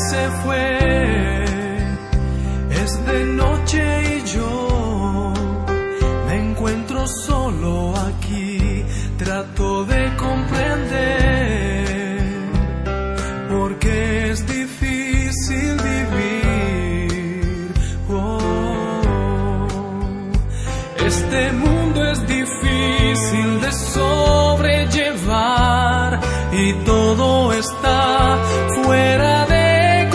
se fue. Es de noche y yo me encuentro solo aquí. Trato de comprender porque es difícil vivir. Este mundo es difícil de sobrellevar y todo está fuera de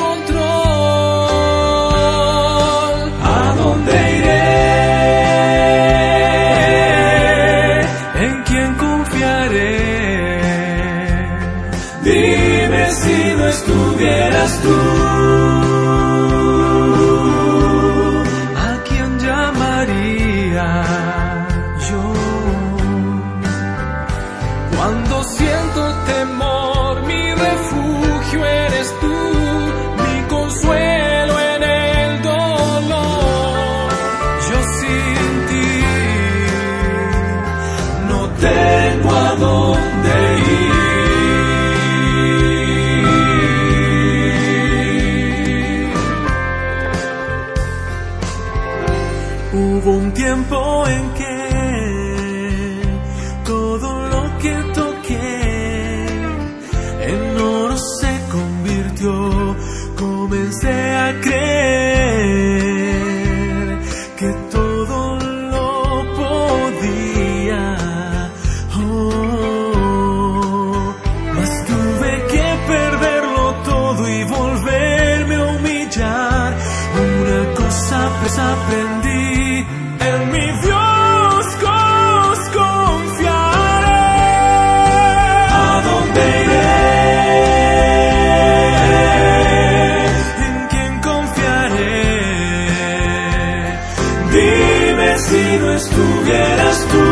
control. ¿A dónde iré? ¿En quién confiaré? Dime si no estuvieras tú. ¿A quién llamaría yo? Cuando siento temor, mi refugio eres tú, mi consuelo en el dolor. Yo sin ti no tengo a dónde ir. Hubo un tiempo en que todo lo que toqué en oro se convirtió. Comencé a creer que todo lo podía. Mas tuve que perderlo todo y volverme a humillar. Una cosa aprendí. En mi Dios confiaré. ¿A dónde iré? ¿En quién confiaré? Dime si no estuvieras tú.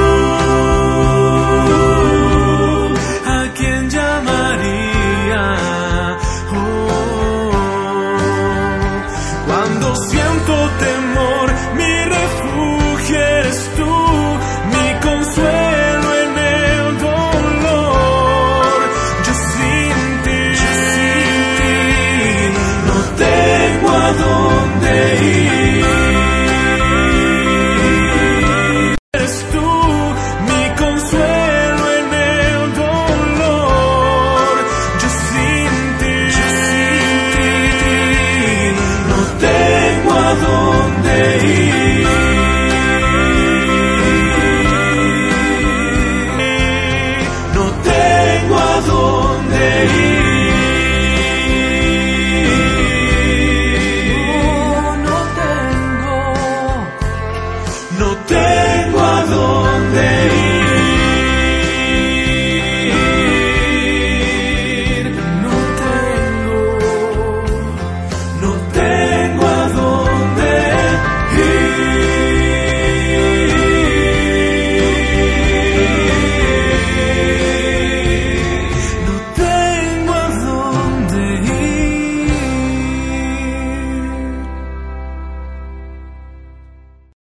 ¿A quién llamaría? Cuando siento temor, mi refugio eres tú, mi consuelo en el dolor. Yo sin ti no tengo a dónde ir. Eres tú, mi consuelo en el dolor. Yo sin ti no tengo a dónde ir. No tengo a dónde ir. No tengo a dónde